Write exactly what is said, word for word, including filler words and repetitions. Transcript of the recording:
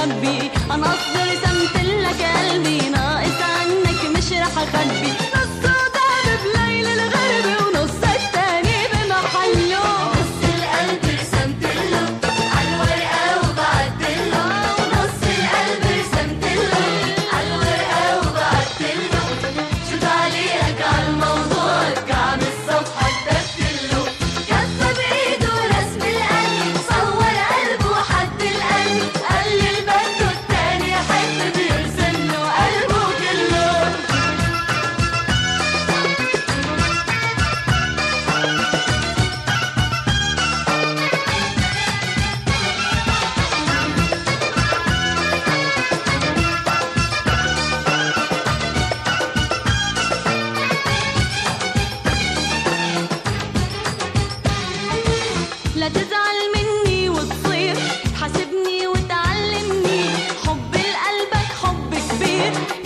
مخبي، انا قصدي رسمتلك قلبي ناقص عنك مش رح اخبي. نص وداد بليل الغربي ونص التاني بمحله، نص القلب رسمتله عالورقة وبعتله، ونص القلب رسمتله عالورقة وبعتله، شو تعليقك عالموضوع ارجع من الصفحة كتبتله، كتب بايده رسم القلب صور قلبه وحد القلب، قال لي البنت التاني يحب بيرسم له قلبه كله. لا تزعل مني وتصير حاسبني وتعلمني، حب لقلبك حب كبير،